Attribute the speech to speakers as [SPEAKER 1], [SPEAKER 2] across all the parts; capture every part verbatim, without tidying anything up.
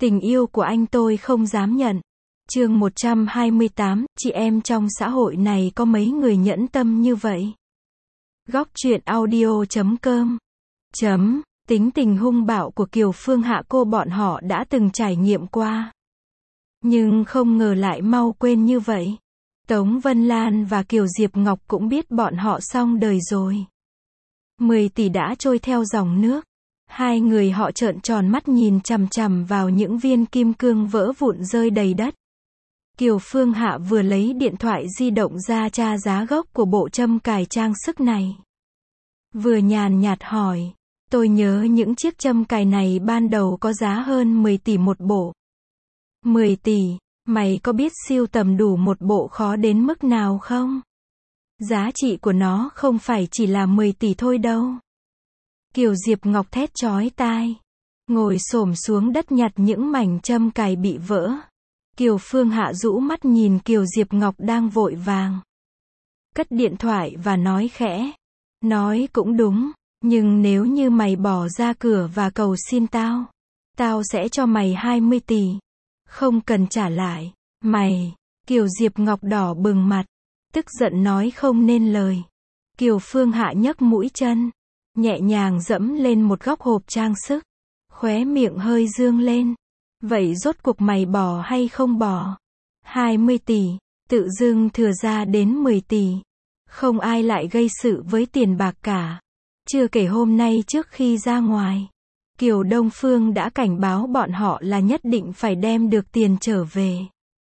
[SPEAKER 1] Tình yêu của anh tôi không dám nhận. Chương một trăm hai mươi tám, chị em trong xã hội này có mấy người nhẫn tâm như vậy? Góc truyện audio chấm com chấm Tính tình hung bạo của Kiều Phương Hạ cô bọn họ đã từng trải nghiệm qua. Nhưng không ngờ lại mau quên như vậy. Tống Vân Lan và Kiều Diệp Ngọc cũng biết bọn họ xong đời rồi. Mười tỷ đã trôi theo dòng nước. Hai người họ trợn tròn mắt nhìn chằm chằm vào những viên kim cương vỡ vụn rơi đầy đất. Kiều Phương Hạ vừa lấy điện thoại di động ra tra giá gốc của bộ châm cài trang sức này. Vừa nhàn nhạt hỏi, tôi nhớ những chiếc châm cài này ban đầu có giá hơn mười tỷ một bộ. mười tỷ, mày có biết sưu tầm đủ một bộ khó đến mức nào không? Giá trị của nó không phải chỉ là mười tỷ thôi đâu. Kiều Diệp Ngọc thét chói tai, ngồi xổm xuống đất nhặt những mảnh châm cài bị vỡ. Kiều Phương Hạ rũ mắt nhìn Kiều Diệp Ngọc đang vội vàng cất điện thoại và nói khẽ, nói cũng đúng, nhưng nếu như mày bỏ ra cửa và cầu xin tao, tao sẽ cho mày hai mươi tỷ, không cần trả lại. Mày, Kiều Diệp Ngọc đỏ bừng mặt, tức giận nói không nên lời. Kiều Phương Hạ nhấc mũi chân, nhẹ nhàng dẫm lên một góc hộp trang sức, khóe miệng hơi dương lên. Vậy rốt cuộc mày bỏ hay không bỏ? hai mươi tỷ, tự dưng thừa ra đến mười tỷ. Không ai lại gây sự với tiền bạc cả. Chưa kể hôm nay trước khi ra ngoài, Kiều Đông Phương đã cảnh báo bọn họ là nhất định phải đem được tiền trở về.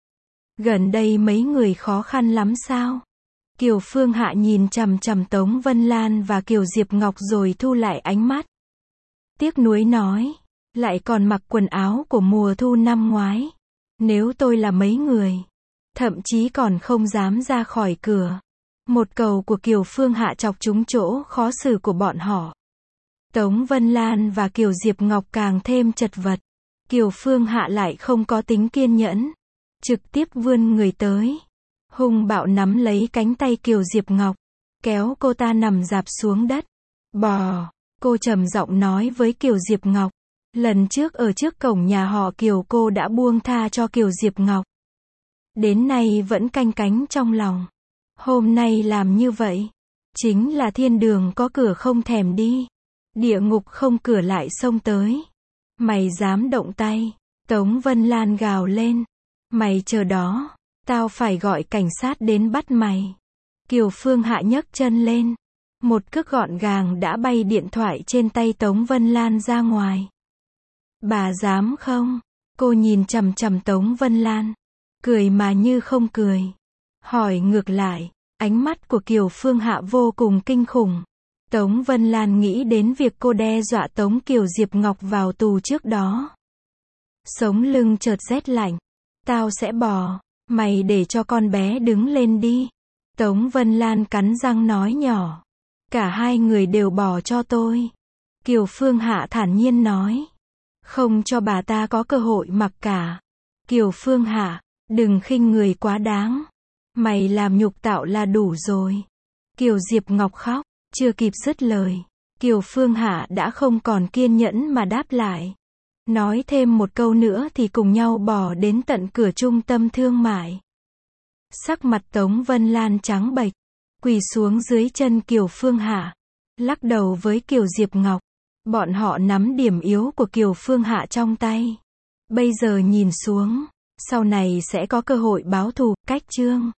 [SPEAKER 1] Gần đây mấy người khó khăn lắm sao? Kiều Phương Hạ nhìn chằm chằm Tống Vân Lan và Kiều Diệp Ngọc rồi thu lại ánh mắt. Tiếc nuối nói, lại còn mặc quần áo của mùa thu năm ngoái. Nếu tôi là mấy người, thậm chí còn không dám ra khỏi cửa. Một câu của Kiều Phương Hạ chọc trúng chỗ khó xử của bọn họ. Tống Vân Lan và Kiều Diệp Ngọc càng thêm chật vật. Kiều Phương Hạ lại không có tính kiên nhẫn, trực tiếp vươn người tới, hung bạo nắm lấy cánh tay Kiều Diệp Ngọc, kéo cô ta nằm rạp xuống đất. Bò, cô trầm giọng nói với Kiều Diệp Ngọc. Lần trước ở trước cổng nhà họ Kiều cô đã buông tha cho Kiều Diệp Ngọc. Đến nay vẫn canh cánh trong lòng. Hôm nay làm như vậy, chính là thiên đường có cửa không thèm đi, địa ngục không cửa lại xông tới. Mày dám động tay? Tống Vân Lan gào lên. Mày chờ đó, tao phải gọi cảnh sát đến bắt mày. Kiều Phương Hạ nhấc chân lên. Một cước gọn gàng đã bay điện thoại trên tay Tống Vân Lan ra ngoài. Bà dám không? Cô nhìn chằm chằm Tống Vân Lan, cười mà như không cười. Hỏi ngược lại, ánh mắt của Kiều Phương Hạ vô cùng kinh khủng. Tống Vân Lan nghĩ đến việc cô đe dọa Tống Kiều Diệp Ngọc vào tù trước đó. Sống lưng chợt rét lạnh. Tao sẽ bỏ, mày để cho con bé đứng lên đi. Tống Vân Lan cắn răng nói nhỏ. Cả hai người đều bỏ cho tôi. Kiều Phương Hạ thản nhiên nói. Không cho bà ta có cơ hội mặc cả. Kiều Phương Hạ, đừng khinh người quá đáng. Mày làm nhục tạo là đủ rồi. Kiều Diệp Ngọc khóc, chưa kịp dứt lời. Kiều Phương Hạ đã không còn kiên nhẫn mà đáp lại. Nói thêm một câu nữa thì cùng nhau bỏ đến tận cửa trung tâm thương mại. Sắc mặt Tống Vân Lan trắng bệch, quỳ xuống dưới chân Kiều Phương Hạ, lắc đầu với Kiều Diệp Ngọc. Bọn họ nắm điểm yếu của Kiều Phương Hạ trong tay. Bây giờ nhìn xuống, sau này sẽ có cơ hội báo thù. Cách chương